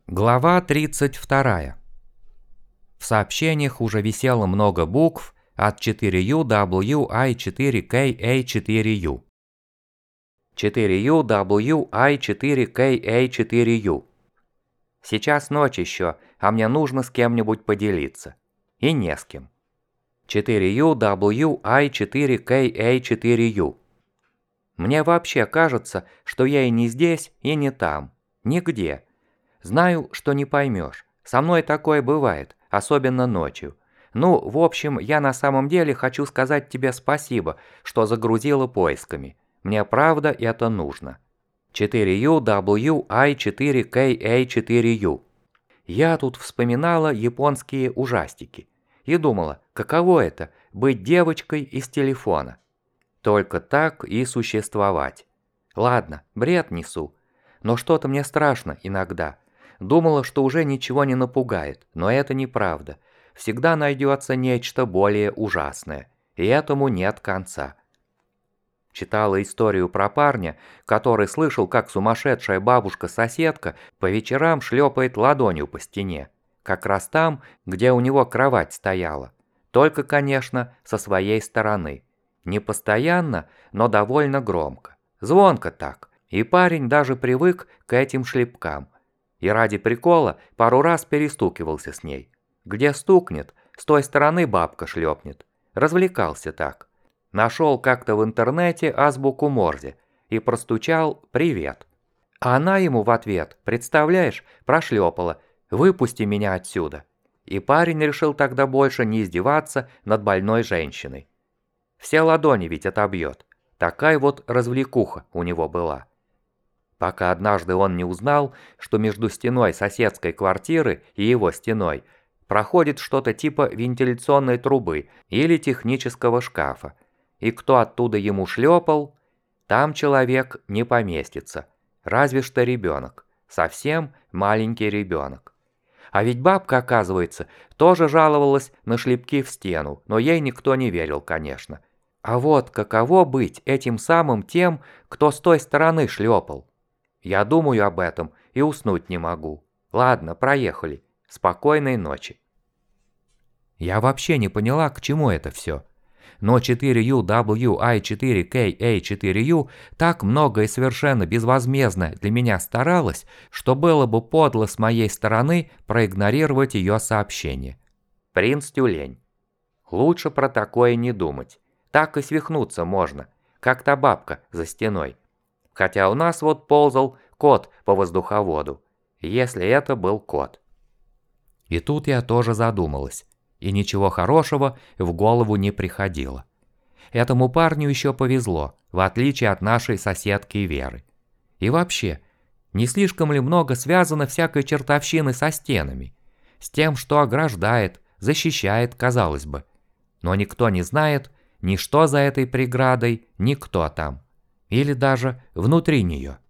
Глава 32. В сообщениях уже висело много букв от 4U, W, I, 4K, A, 4U. 4U, W, I, 4K, A, 4U. Сейчас ночь еще, а мне нужно с кем-нибудь поделиться. И не с кем. 4U, W, I, 4K, A, 4U. Мне вообще кажется, что я и не здесь, и не там. Нигде. Знаю, что не поймешь. Со мной такое бывает, особенно ночью. Ну, в общем, я на самом деле хочу сказать тебе спасибо, что загрузила поисками. Мне правда это нужно. 4U, W, I, 4K, A, 4U. Я тут вспоминала японские ужастики и думала, каково это – быть девочкой из телефона. Только так и существовать. Ладно, бред несу, но что-то мне страшно иногда. Думала, что уже ничего не напугает, но это неправда. Всегда найдется нечто более ужасное, и этому нет конца. Читала историю про парня, который слышал, как сумасшедшая бабушка-соседка по вечерам шлепает ладонью по стене. Как раз там, где у него кровать стояла. Только, конечно, со своей стороны. Не постоянно, но довольно громко. Звонко так. И парень даже привык к этим шлепкам. И ради прикола пару раз перестукивался с ней. Где стукнет, с той стороны бабка шлепнет. Развлекался так. Нашел как-то в интернете азбуку Морзе и простучал «Привет». А она ему в ответ, представляешь, прошлепала «Выпусти меня отсюда». И парень решил тогда больше не издеваться над больной женщиной. Все ладони ведь отобьет. Такая вот развлекуха у него была. Пока однажды он не узнал, что между стеной соседской квартиры и его стеной проходит что-то типа вентиляционной трубы или технического шкафа. И кто оттуда ему шлепал, там человек не поместится. Разве что ребенок. Совсем маленький ребенок. А ведь бабка, оказывается, тоже жаловалась на шлепки в стену, но ей никто не верил, конечно. А вот каково быть этим самым тем, кто с той стороны шлепал? Я думаю об этом и уснуть не могу. Ладно, проехали. Спокойной ночи. Я вообще не поняла, к чему это все. Но 4U, W, I, 4K, A, 4U так много и совершенно безвозмездно для меня старалась, что было бы подло с моей стороны проигнорировать ее сообщение. Принц Тюлень. Лучше про такое не думать. Так и свихнуться можно, как та бабка за стеной. Хотя у нас вот ползал кот по воздуховоду, если это был кот. И тут я тоже задумалась, и ничего хорошего в голову не приходило. Этому парню еще повезло, в отличие от нашей соседки Веры. И вообще, не слишком ли много связано всякой чертовщины со стенами? С тем, что ограждает, защищает, казалось бы. Но никто не знает, ни что за этой преградой, ни кто там. Или даже внутри нее.